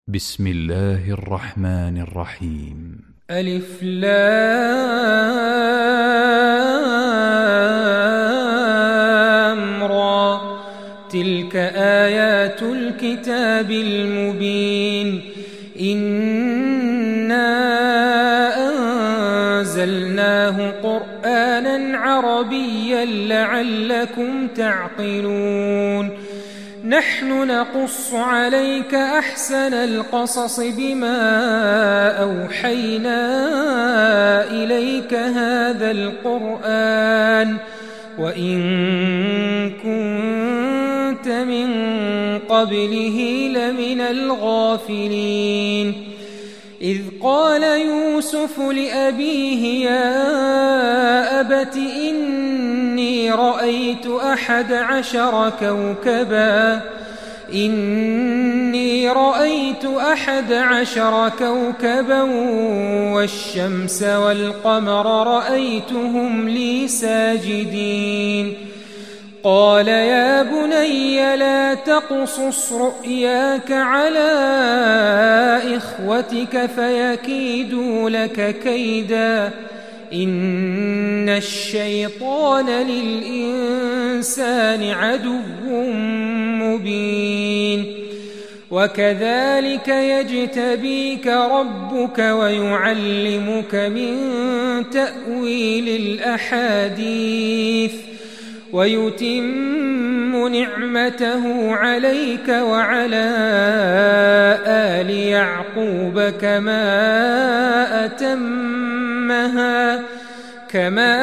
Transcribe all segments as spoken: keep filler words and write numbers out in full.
بسم الله الرحمن الرحيم. ألف لام را، تلك آيات الكتاب المبين. إنا أنزلناه قرآنا عربيا لعلكم تعقلون. نحن نقص عليك أحسن القصص بما أوحينا إليك هذا القرآن وإن كنت من قبله لمن الغافلين. إذ قال يوسف لأبيه يا أبت إني رأيت أحد عشر كوكبا إني رأيت أحد عشر كوكبا والشمس والقمر رأيتهم لي ساجدين. قال يا بني لا تقصص رؤياك على إخوتك فيكيدوا لك كيدا إن الشيطان للإنسان عدو مبين. وكذلك يجتبيك ربك ويعلمك من تأويل الأحاديث ويتم نعمته عليك وعلى آل يعقوب كما أتمها كما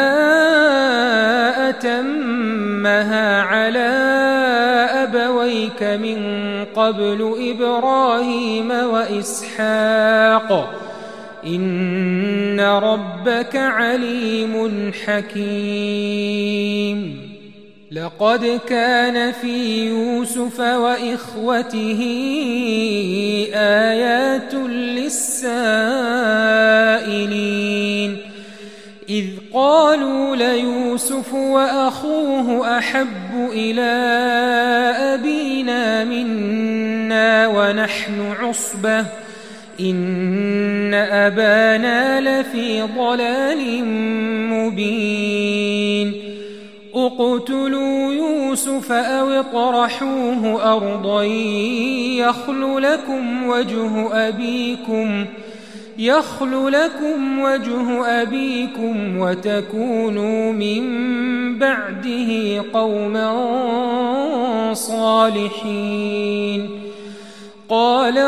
أتمها على أبويك من قبل إبراهيم وإسحاق إن ربك عليم حكيم. لقد كان في يوسف وإخوته آيات للسائلين. إذ قالوا ليوسف وأخوه أحب إلى أبينا منا ونحن عصبة إن أبانا لفي ضلال مبين. اقتلوا يوسف أو اطرحوه أرضا يخل لكم وجه أبيكم يخل لكم وجه أبيكم وتكونوا من بعده قوما صالحين. قال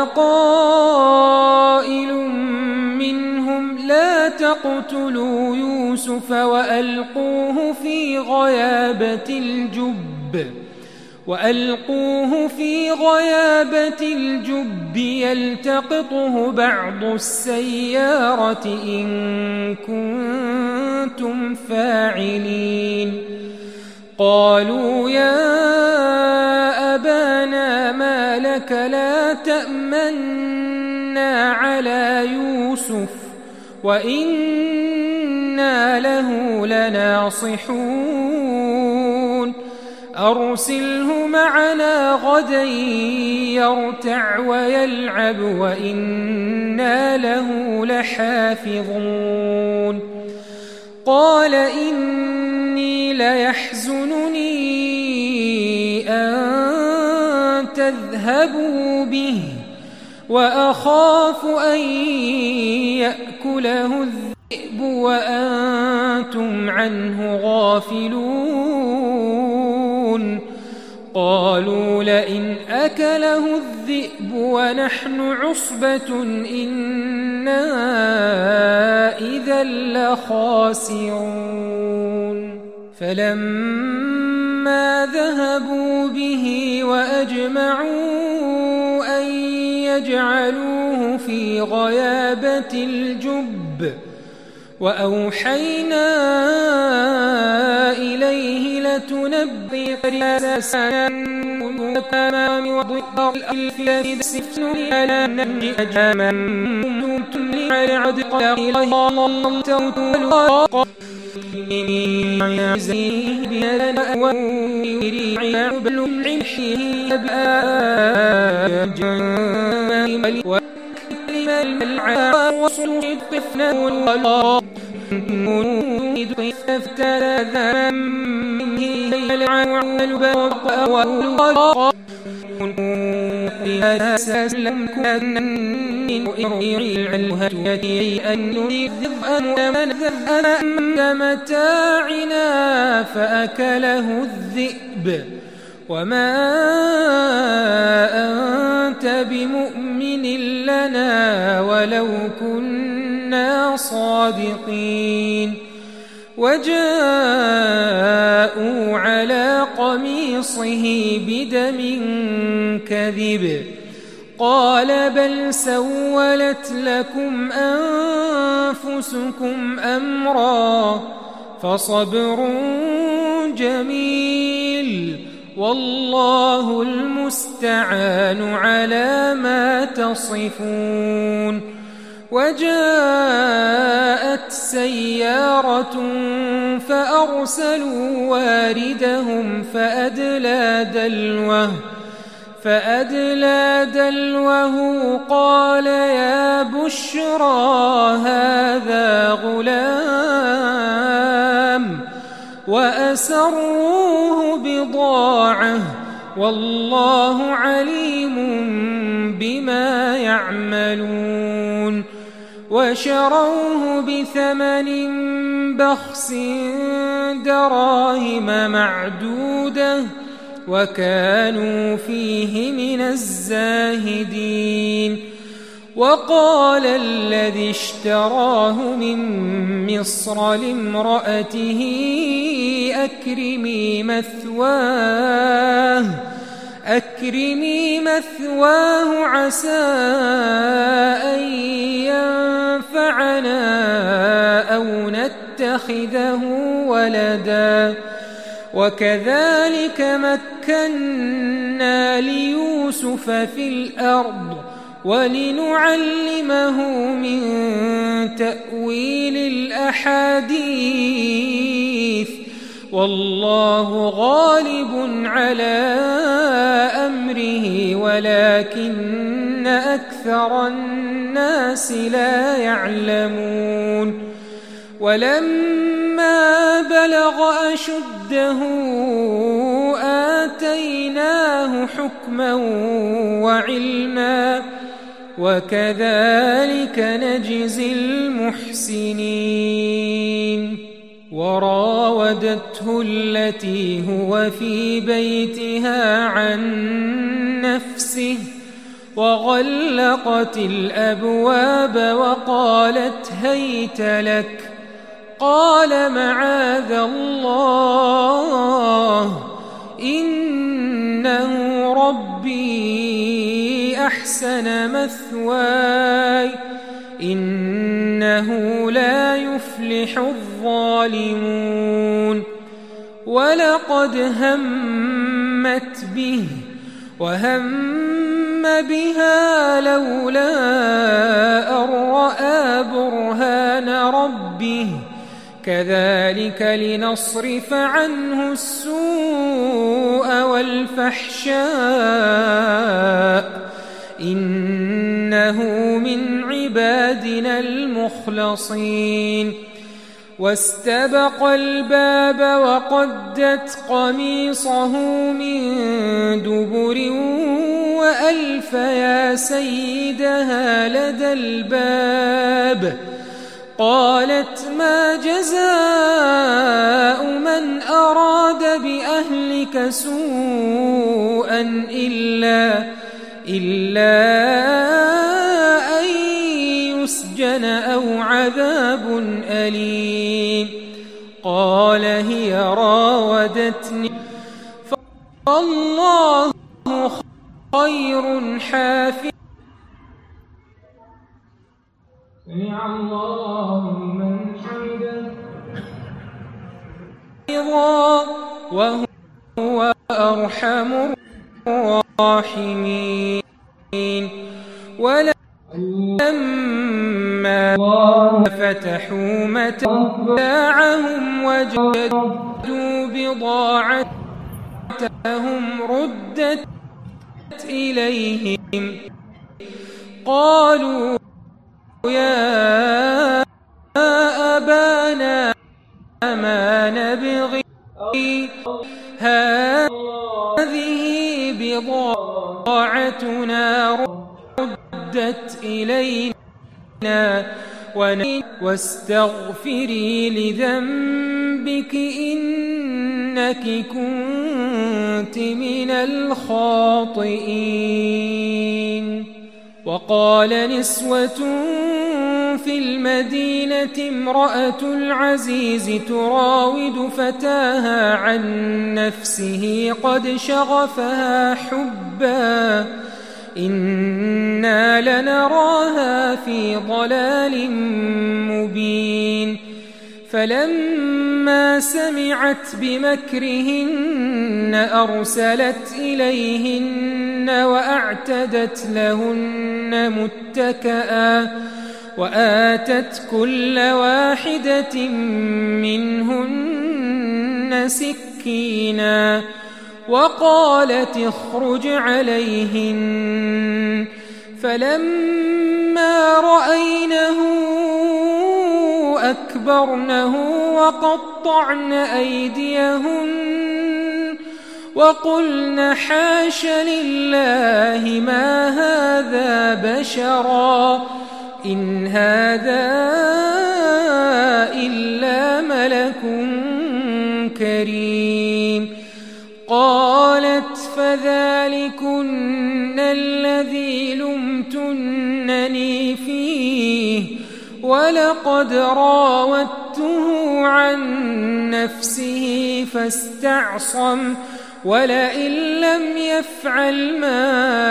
قائل منهم لا تقتلوا يوسف وألقوه في غيابة الجب وألقوه في غيابة الجب يلتقطه بعض السيارة إن كنتم فاعلين. قالوا يا أبانا ما لك لا تأمنا على يوسف وإنا له لناصحون. أرسله معنا غدا يرتع ويلعب وإنا له لحافظون. قال إني ليحزنني أن تذهبوا به وأخاف أن يأكله الذئب وأنتم عنه غافلون. قالوا لئن أكله الذئب ونحن عصبة إنا إذا لخاسرون. فلما ذهبوا به وأجمعوا أن يجعلوه في غيابة الجب وأوحينا إليه لتنبئ السماء وضع الفيل سفن على نبي أجاما يزيه بيدنا ويري عبل عمحي بآجان وكلمة العا وصلت طفنا والله نريد فافترى ذنبه يلعن الباب والله أساس لم كن إرعي الهدي أن نذب أن متاعنا فأكله الذئب وما أنت بمؤمن لنا ولو كنا صادقين وجاءوا على قميصه بدم كذب قال بل سولت لكم أنفسكم أمرا فصبر جميل والله المستعان على ما تصفون وجاءت سيارة فأرسلوا واردهم فأدلى دلوه فأدلى دلوه قال يا بشرى هذا غلام وأسروه بضاعة والله عليم بما يعملون وشروه بثمن بخس دراهم معدودة وكانوا فيه من الزاهدين وقال الذي اشتراه من مصر لامرأته أكرمي مثواه أكرمي مثواه عسى أن ينفعنا أو نتخذه ولدا وكذلك مكنا ليوسف في الأرض ولنعلمه من تأويل الأحاديث والله غالب على أمره ولكن أكثر الناس لا يعلمون ولما بلغ أشده آتيناه حكما وعلما وكذلك نجزي المحسنين وراودته التي هو في بيتها عن نفسه وغلقت الأبواب وقالت هيت لك قال معاذ الله إنه ربي أحسن مثواي إنه لا يفلح الظالمون ولقد همت به وهم بها لولا أن رأى برهان ربه كذلك لنصرف عنه السوء والفحشاء إنه من عبادنا المخلصين واستبق الباب وقدت قميصه من دبر وألف يا سيدها لدى الباب قالت ما جزاء من أراد بأهلك سوءا إلا إلا أن يسجن أو عذاب أليم قال هي راودتني فالله خير حافظا سمع الله لمن حمده وهو أرحم الراحمين ولما فلما فتحوا متاعهم وجدوا بضاعتهم ردت إليهم قالوا يا أبانا ما نبغي هذه بضاعتنا ردت إلينا واستغفري لذنبك إنك كنت من الخاطئين. وقال نسوة في المدينة امرأة العزيز تراود فتاها عن نفسه قد شغفها حبا إنا لنراها في ضلال مبين. فلما سمعت بمكرهن أرسلت إليهن وأعتدت لهن متكئا وآتت كل واحدة منهن سكينا وقالت اخرج عليهن. فلما رأينه أكبرنه وقطعن أيديهن وقلن حاش لله ما هذا بشرا إن هذا إلا ملك كريم. قالت فذلكن الذي لمتنني فيه ولقد راودته عن نفسه فاستعصم ولئن لم يفعل ما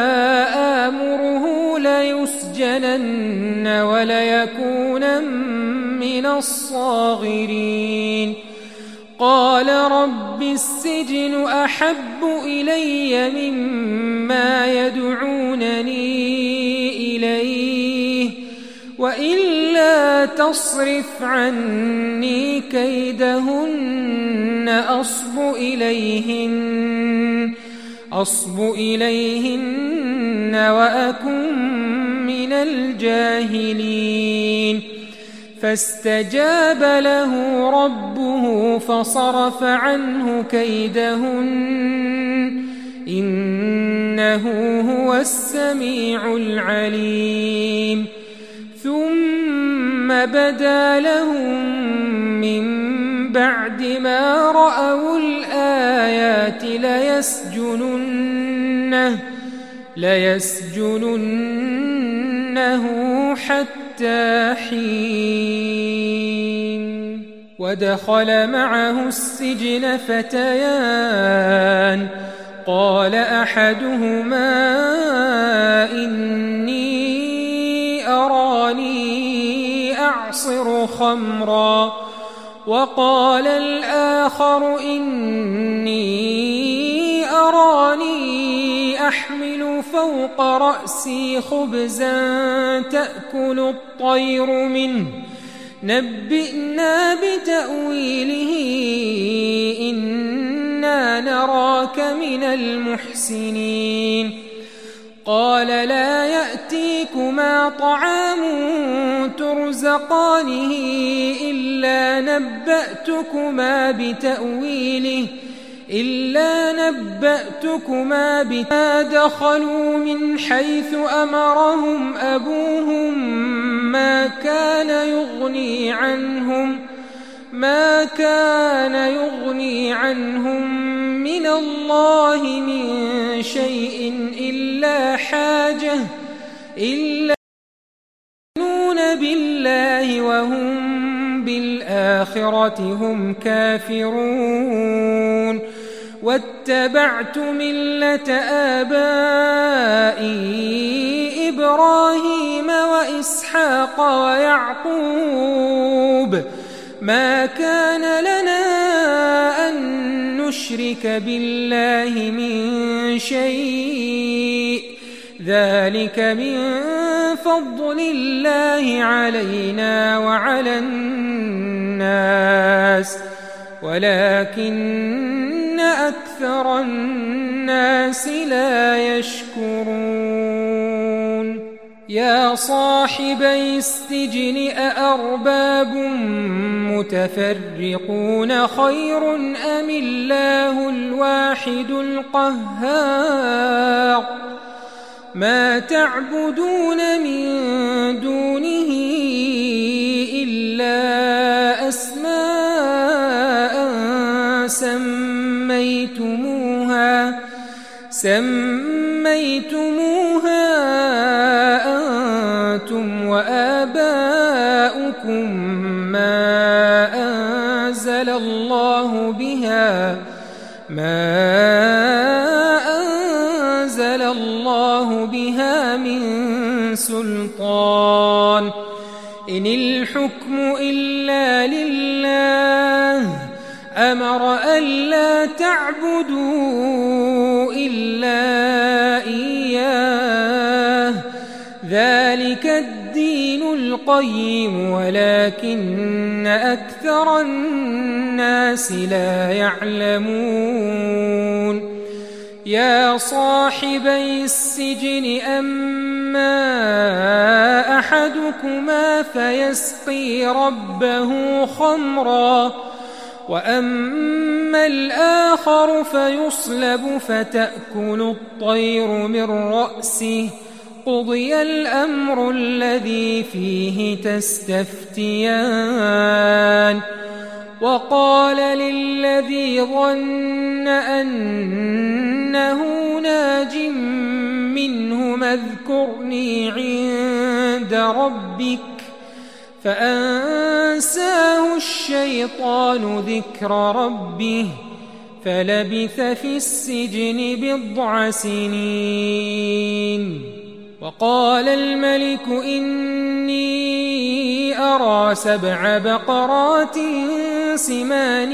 آمره ليسجنن وليكونن من الصاغرين. قال رب السجن أحب إلي مما يدعونني إليه وإلا تصرف عني كيدهن أصب إليهن أصب إليهن وأكن من الجاهلين. فاستجاب له ربه فصرف عنه كيدهن إنه هو السميع العليم. ثم بدا لهم من بعد ما رأوا الآيات ليسجننه, ليسجننه حتى حين. ودخل معه السجن فتيان قال أحدهما إني أراني أعصر خمرا وقال الآخر إني أراني أحمل فوق رأسي خبزا تأكل الطير منه نبئنا بتأويله إنا نراك من المحسنين. قال لا يأتيكما طعام ترزقانه إلا نبأتكما بتأويله إلا نبأتكما بما دخلوا من حيث أمرهم أبوهم ما كان يغني عنهم ما كان يغني عنهم من الله من شيء إلا حاجة إلا يؤمنون بالله وهم بالآخرة هم كافرون. واتبعت ملة آبائي إبراهيم وإسحاق ويعقوب ما كان لنا أن نشرك بالله من شيء ذلك من فضل الله علينا وعلى الناس ولكن أكثر الناس لا يشكرون يا صاحبي السجن أأرباب متفرقون خير أم الله الواحد القهار ما تعبدون من دونه إلا أسماء سميتموها سميتموها أنتم وآباؤكم ما أنزل الله بها ما أنزل الله بها من سلطان إن الحكم إلا لله أمر ألا تعبدوا إلا إياه ذلك الدين القيم ولكن أكثر الناس لا يعلمون يا صاحبي السجن أما أحدكما فيسقي ربه خمرا وأما الآخر فيصلب فتأكل الطير من رأسه قضي الأمر الذي فيه تستفتيان وقال للذي ظن أنه ناج منهما اذكرني عند ربك فأنساه الشيطان ذكر ربه فلبث في السجن بضع سنين وقال الملك إني أرى سبع بقرات سمان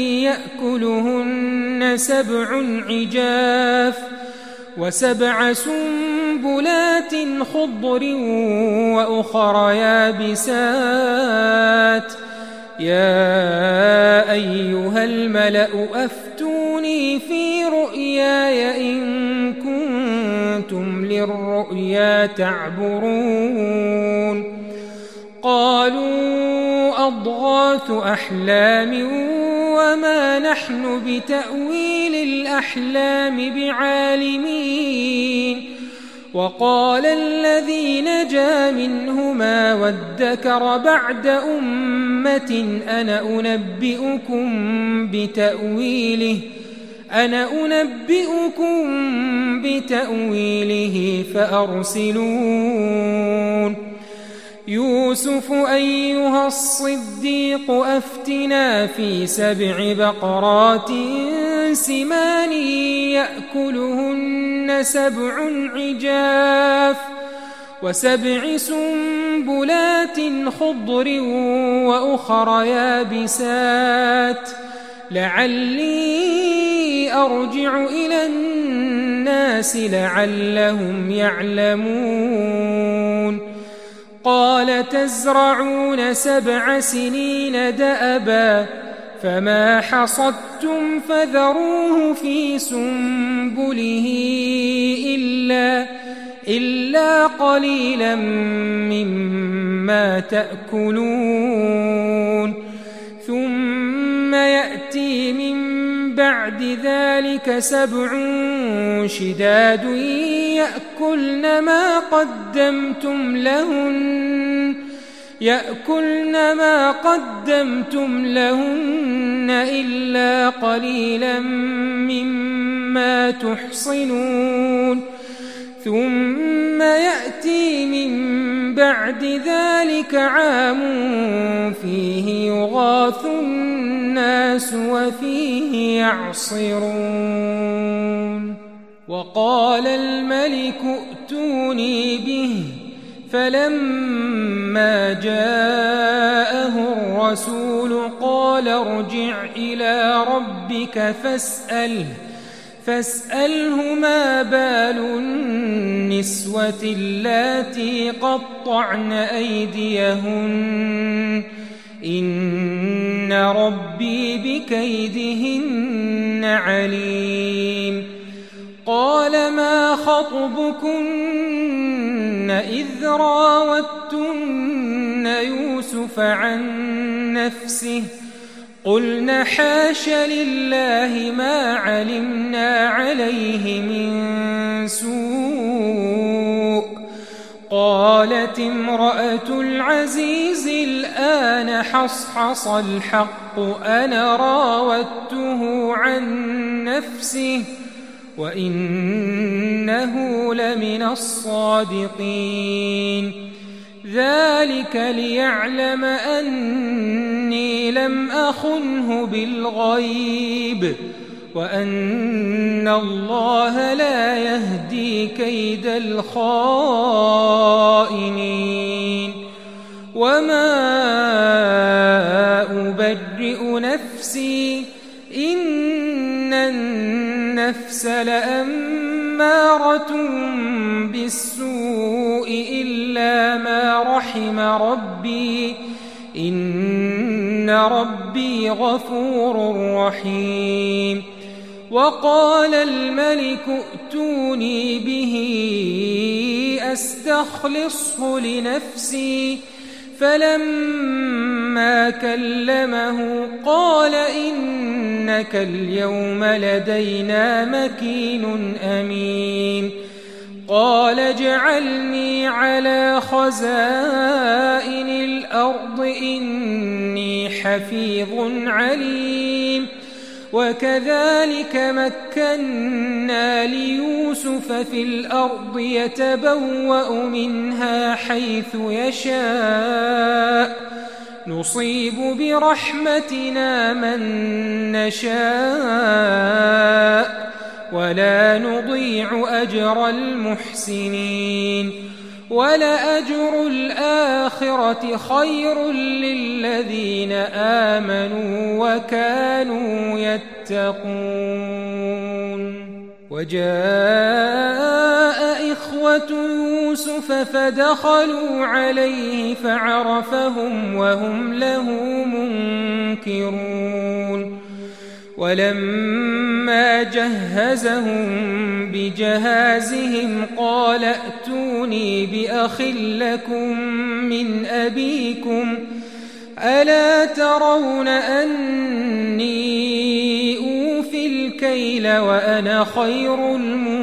يأكلهن سبع عجاف وسبع سنبلات خضر وأخر يابسات يا أيها الملأ أفتوني في رؤياي إن كنتم للرؤيا تعبرون قالوا أضغاث أحلام وما نحن بتأويل الأحلام بعالمين وقال الذي نجا منهما وادكر بعد أمة أنا أنبئكم بتأويله أنا أنبئكم بتأويله فأرسلون يوسف أيها الصديق أفتنا في سبع بقرات سمان يأكلهن سبع عجاف وسبع سنبلات خضر وأخر يابسات لعلي أرجع إلى الناس لعلهم يعلمون قال تزرعون سبع سنين دأبا فما حصدتم فذروه في سنبله إلا, إلا قليلا مما تأكلون ثم يأتي من بعد ذلك سبع شداد يأكلن ما قدمتم لهن يأكلن ما قدمتم لهن إلا قليلا مما تحصنون ثم يأتي من بعد ذلك عام فيه يغاث الناس وفيه يعصرون وقال الملك ائتوني به فلما جاءه الرسول قال ارجع إلى ربك فاسأله فاسأله ما بال النسوة اللاتي قطعن أيديهن إن ربي بكيدهن عليم. قال ما خطبكن إذ راوتن يوسف عن نفسه قلن حاش لله ما علمنا عليه من سوء. قالت امرأة العزيز الآن حصحص الحق أنا راودته عن نفسه وإنه لمن الصادقين. ذلك ليعلم أني لم أخنه بالغيب وأن الله لا يهدي كيد الخائنين. وما أبرئ نفسي إن النفس لأمارة بالسوء إلا ما رحم ربي إن ربي غفور رحيم. وقال الملك ائتوني به أستخلصه لنفسي فلما كلمه قال إنك اليوم لدينا مكين أمين. قال اجعلني على خزائن الأرض إني حفيظ عليم. وكذلك مكنا ليوسف في الأرض يتبوأ منها حيث يشاء نصيب برحمتنا من نشاء ولا نضيع أجر المحسنين. ولأجر الآخرة خير للذين آمنوا وكانوا يتقون. وجاء إخوة يوسف فدخلوا عليه فعرفهم وهم له منكرون. ولما جهزهم بجهازهم قال ائتوني بأخ لكم من أبيكم ألا ترون أني أوفي الكيل وأنا خير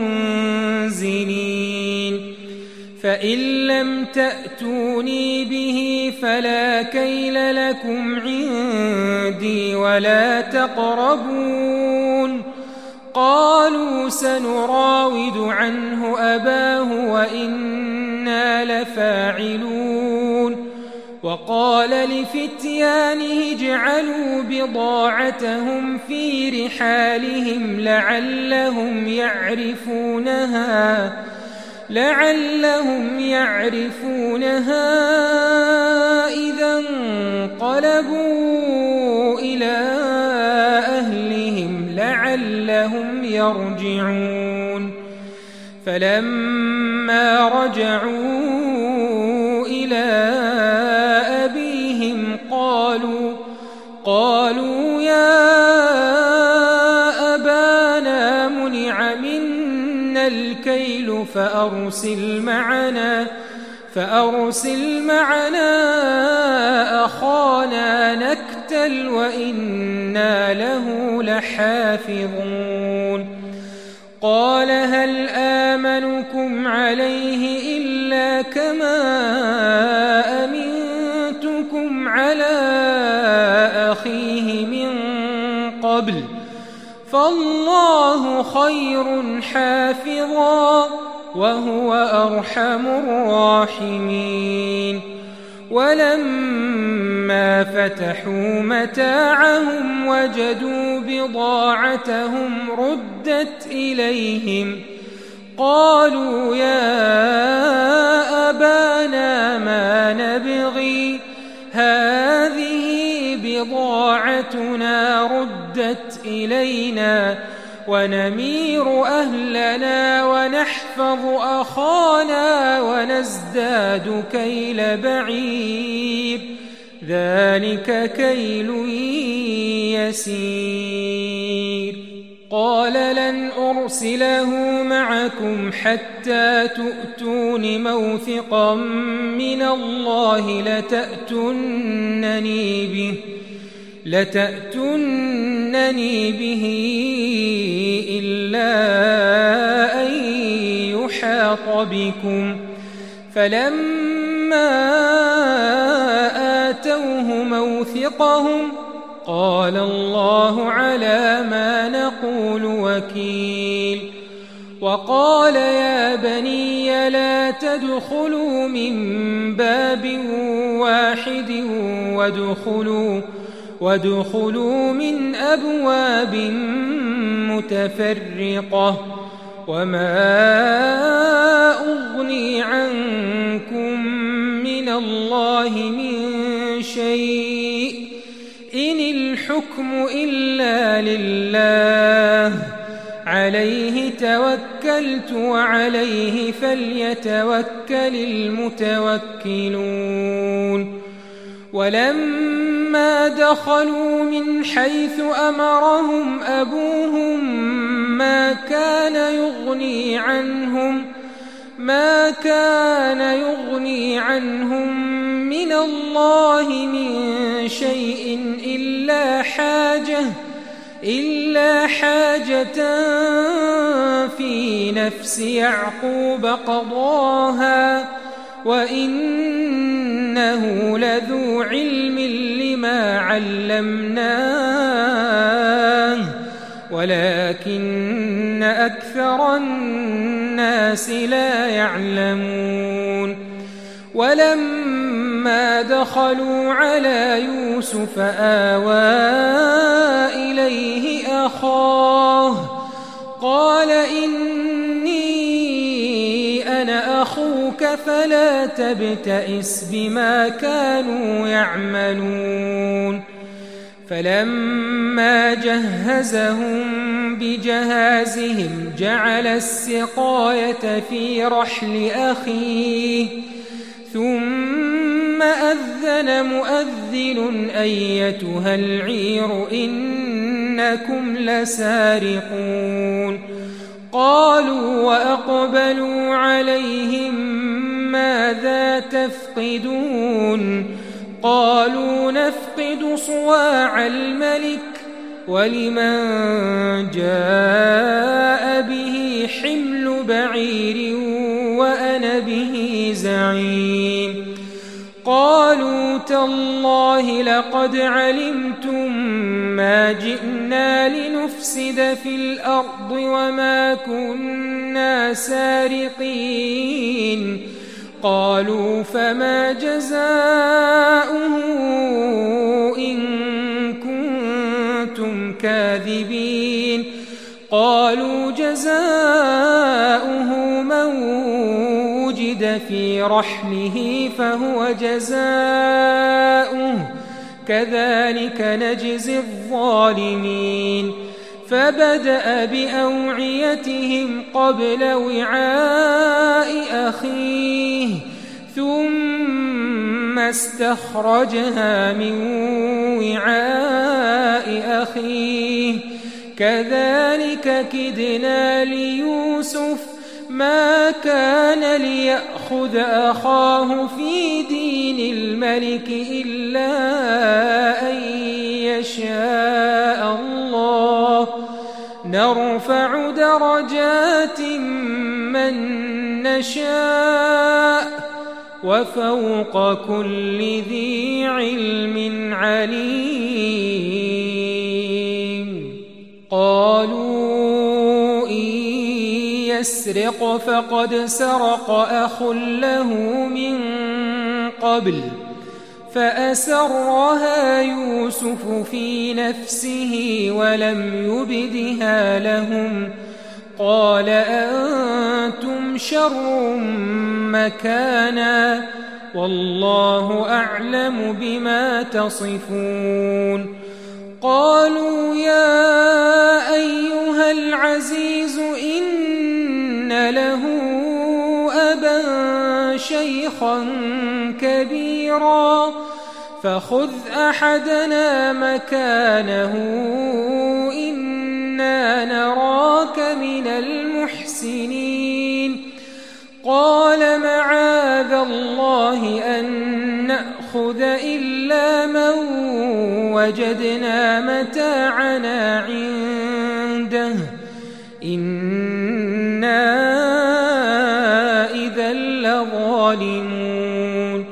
المنزلين. فإن لم تأتوني به فلا كيل لكم عندي ولا تقربون. قالوا سنراود عنه أباه وإنا لفاعلون. وقال لفتيانه اجعلوا بضاعتهم في رحالهم لعلهم يعرفونها لعلهم يعرفونها إذا انقلبوا إلى أهلهم لعلهم يرجعون. فلما رجعوا إلى أبيهم قالوا قالوا يا أبانا منع منا الكيل فأرسل معنا فأرسل معنا أخانا نكتل وإنا له لحافظون. قال هل آمنكم عليه إلا كما أمنتكم على أخيه من قبل فالله خير حافظا وهو أرحم الراحمين. ولما فتحوا متاعهم وجدوا بضاعتهم ردت إليهم قالوا يا أبانا ما نبغي هذه بضاعتنا ردت إلينا ونمير أهلنا ونحفظ أخانا ونزداد كيل بعير ذلك كيل يسير قال لن أرسله معكم حتى تؤتون موثقا من الله لتأتونني به لتأتونني به إلا أن يحاط بكم فلما آتوه موثقهم قال الله على ما نقول وكيل وقال يا بني لا تدخلوا من باب واحد وادخلوا وادخلوا من أبواب متفرقة وما أغني عنكم من الله من شيء إن الحكم إلا لله عليه توكلت وعليه فليتوكل المتوكلون ولما دخلوا من حيث أمرهم أبوهم ما كان يغني عنهم ما كان يغني عنهم من الله من شيء إلا حاجة إلا حاجة في نفس يعقوب قضاها وإنه لذو علم لما علمناه ولكن أكثر الناس لا يعلمون ولما دخلوا على يوسف آوى إليه أخاه قال إني أنا أخوك فلا تبتئس بما كانوا يعملون فلما جهزهم بجهازهم جعل السقاية في رحل أخيه ثم أذن مؤذن أيتها العير إنكم لسارقون قالوا وأقبلوا عليهم ماذا تفقدون قالوا نفقد صواع الملك ولمن جاء به حمل بعير وأنا به زعيم قالوا تالله لقد علمتم ما جئنا لنفسد في الأرض وما كنا سارقين قالوا فما جزاؤه إن كنتم كاذبين قالوا جزاؤه من وجد في رحله فهو جزاؤه كذلك نجزي الظالمين فبدأ بأوعيتهم قبل وعاء أخيه ثم استخرجها من وعاء أخيه كذلك كدنا ليوسف ما كان ليأخذ أخاه في دين الملك إلا أن يشاء الله نرفع درجات من نشاء وفوق كل ذي علم عليم قالوا إن يسرق فقد سرق أخ له من قبل فأسرها يوسف في نفسه ولم يبدها لهم قال أنتم شر مكانا والله أعلم بما تصفون قالوا يا أيها العزيز إن له أبا شيخا كبيرا فخذ أحدنا مكانه إنا نراك من المحسنين قال معاذ الله أن نأخذ إلا من وجدنا متاعنا عنده إنا إذا لظالمون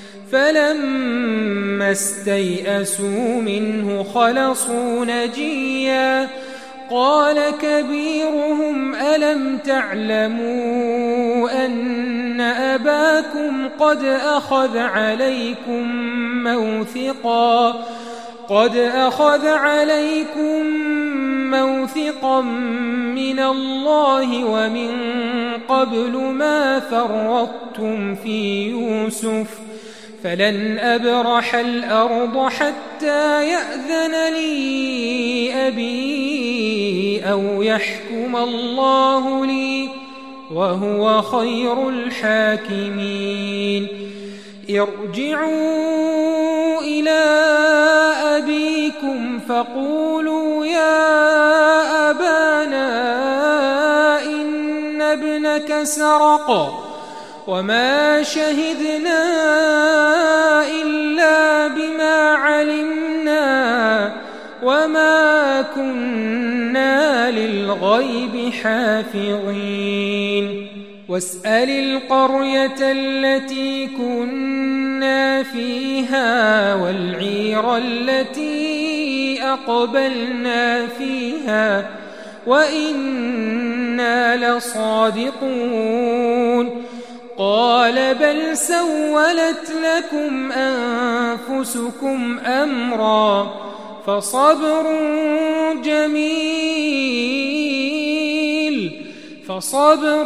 فلما استيئسوا منه خلصوا نجيا قال كبيرهم ألم تعلموا أن أباكم قد أخذ عليكم موثقا قد أخذ عليكم موثقا من الله ومن قبل ما فرطتم في يوسف فلن أبرح الأرض حتى يأذن لي أبي أو يحكم الله لي وهو خير الحاكمين ارجعوا إلى أبيكم فقولوا يا أبانا إن ابنك سرق وما شهدنا إلا بما علمنا وما كنا للغيب حافظين واسأل القرية التي كنا فيها والعير التي أقبلنا فيها وإنا لصادقون قال بل سولت لكم أنفسكم أمرا فصبر جميل فصبر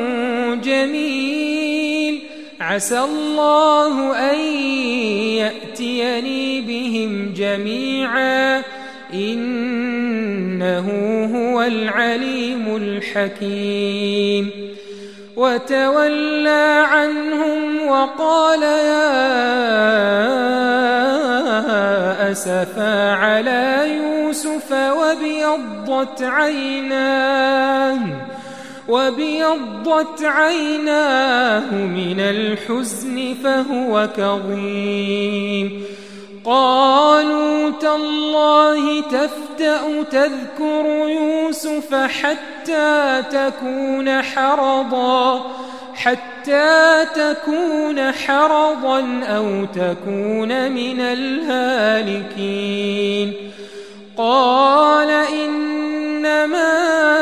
جميل عسى الله أن يأتيني بهم جميعا إنه هو العليم الحكيم وتولى عنهم وقال يا أسفا على يوسف وابيضت عيناه وابيضت عيناه من الحزن فهو كظيم قالوا تالله تفتأ تذكر يوسف حتى تكون حرضا حتى تكون حرضا أو تكون من الهالكين قال إنما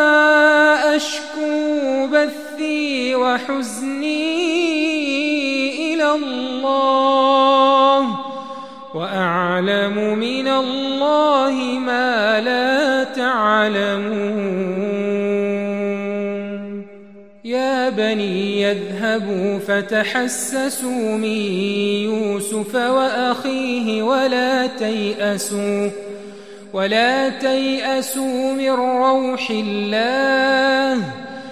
أشكو بثي وحزني إلى الله وأعلم من الله ما لا تعلمون يا بني يذهبوا فتحسسوا من يوسف وأخيه ولا تيأسوا ولا تيأسوا من روح الله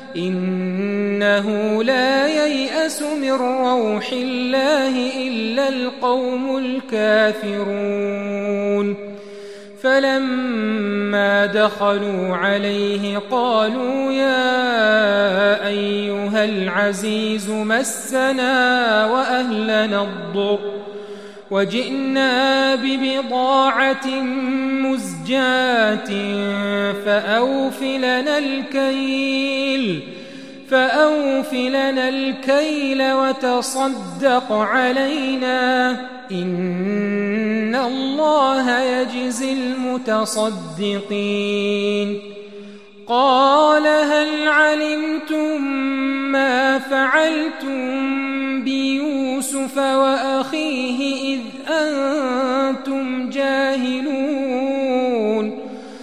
إنه لا ييأس من روح الله إلا القوم الكافرون فلما دخلوا عليه قالوا يا أيها العزيز مسنا وأهلنا الضر وجئنا ببضاعة مزجاة فأوف لنا الكيل فأوف لنا الكيل وتصدق علينا إن الله يجزي المتصدقين قال هل علمتم ما فعلتم بيوسف وأخيه إذ أنتم جاهلون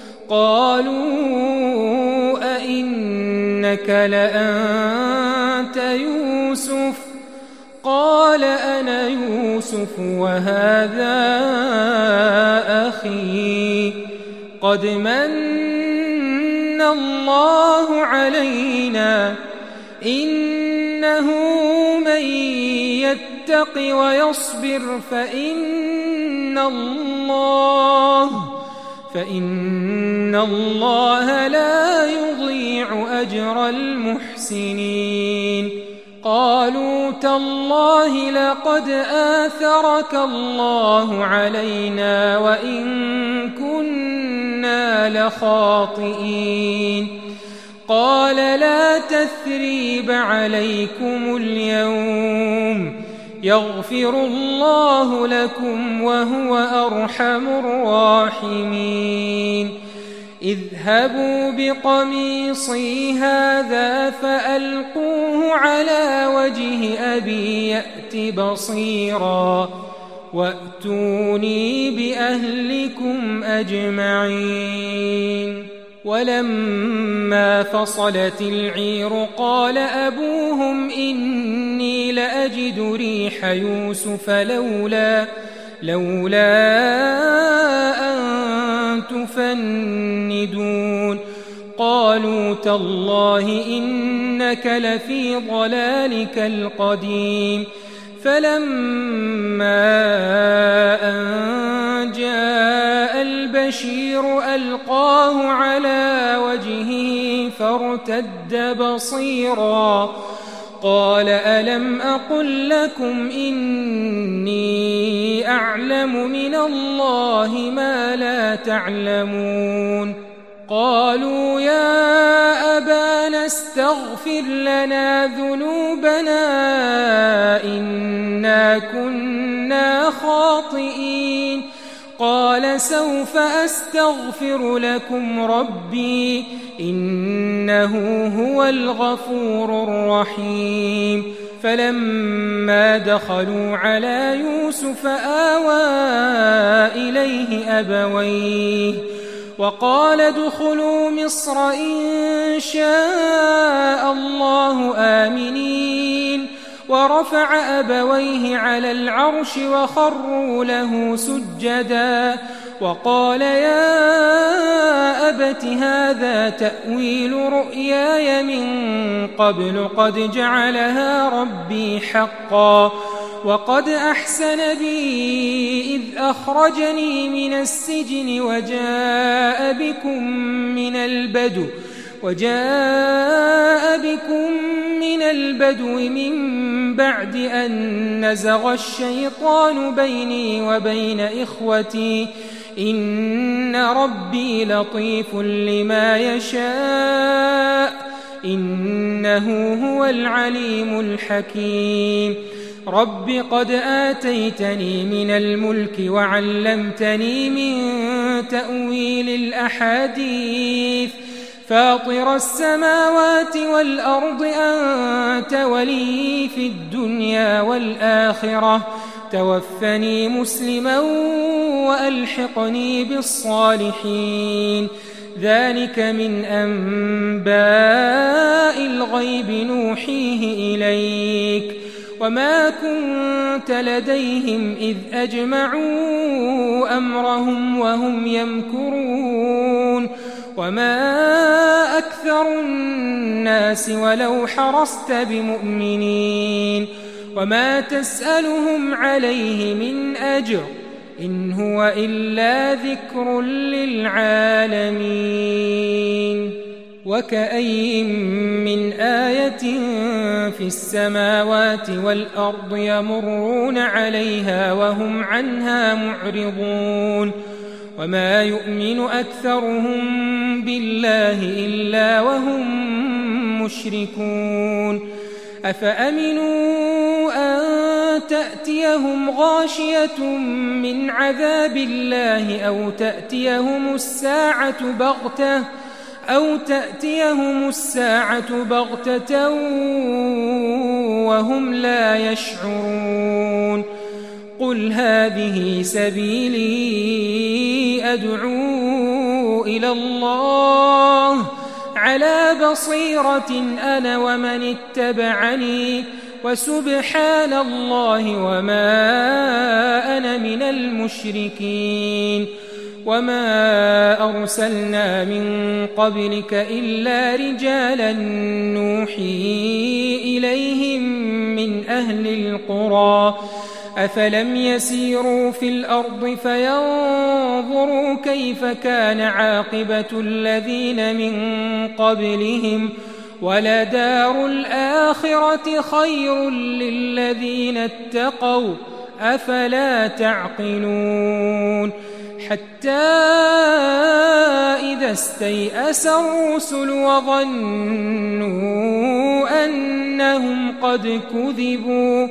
قالوا أئنك لأنت يوسف قال أنا يوسف وهذا أخي قد من الله علينا إنه من يتق ويصبر فإن الله فإن الله لا يضيع أجر المحسنين قالوا تالله لقد آثرك الله علينا وإن كنا لخاطئين قال لا تثريب عليكم اليوم يغفر الله لكم وهو أرحم الراحمين اذهبوا بقميصي هذا فألقوه على وجه أبي يأت بصيرا وأتوني بأهلكم أجمعين ولما فصلت العير قال أبوهم إني لأجد ريح يوسف لولا لولا أن تفندون قالوا تالله إنك لفي ضلالك القديم فلما أن جاء البشير ألقاه على وجهه فارتد بصيرا قال ألم أقل لكم إني أعلم من الله ما لا تعلمون قالوا يا أبانا استغفر لنا ذنوبنا إنا كنا خاطئين قال سوف أستغفر لكم ربي إنه هو الغفور الرحيم فلما دخلوا على يوسف آوى إليه أبويه وقال ادخلوا مصر إن شاء الله آمنين ورفع أبويه على العرش وخروا له سجدا وقال يا أبت هذا تأويل رؤياي من قبل قد جعلها ربي حقا وقد أحسن بي إذ أخرجني من السجن وجاء بكم من البدو وجاء بكم من البدو من بعد أن نزغ الشيطان بيني وبين إخوتي إن ربي لطيف لما يشاء إنه هو العليم الحكيم رب قد آتيتني من الملك وعلمتني من تأويل الأحاديث فاطر السماوات والأرض أنت ولي في الدنيا والآخرة توفني مسلما وألحقني بالصالحين ذلك من أنباء الغيب نوحيه إليك وما كنت لديهم إذ أجمعوا أمرهم وهم يمكرون وما أكثر الناس ولو حرصت بمؤمنين وما تسألهم عليه من أجر إن هو إلا ذكر للعالمين وكأي من آية في السماوات والأرض يمرون عليها وهم عنها معرضون وما يؤمن أكثرهم بالله إلا وهم مشركون أفأمنوا أن تأتيهم غاشية من عذاب الله أو تأتيهم الساعة بغتة أو تأتيهم الساعة بغتة وهم لا يشعرون قل هذه سبيلي أدعو إلى الله على بصيرة أنا ومن اتبعني وسبحان الله وما أنا من المشركين وما أرسلنا من قبلك إلا رجالا نوحي إليهم من أهل القرى أفلم يسيروا في الأرض فينظروا كيف كان عاقبة الذين من قبلهم ولدار الآخرة خير للذين اتقوا أفلا تعقلون حتى إذا استيأس الرسل وظنوا أنهم قد كذبوا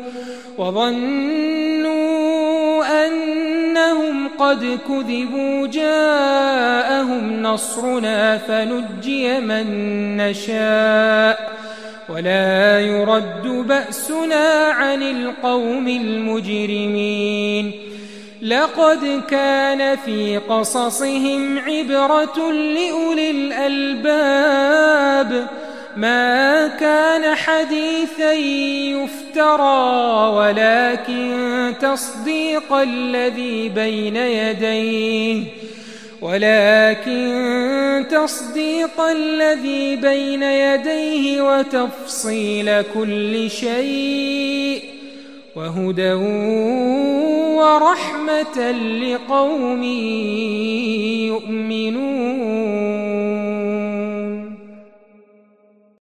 وظنوا أنهم قد كذبوا جاءهم نصرنا فنجي من نشاء ولا يرد بأسنا عن القوم المجرمين لقد كان في قصصهم عبرة لأولي الألباب ما كان حديثا يفترى ولكن تصديق الذي بين يديه ولكن تصديق الذي بين يديه وتفصيل كل شيء وهدى ورحمة لقوم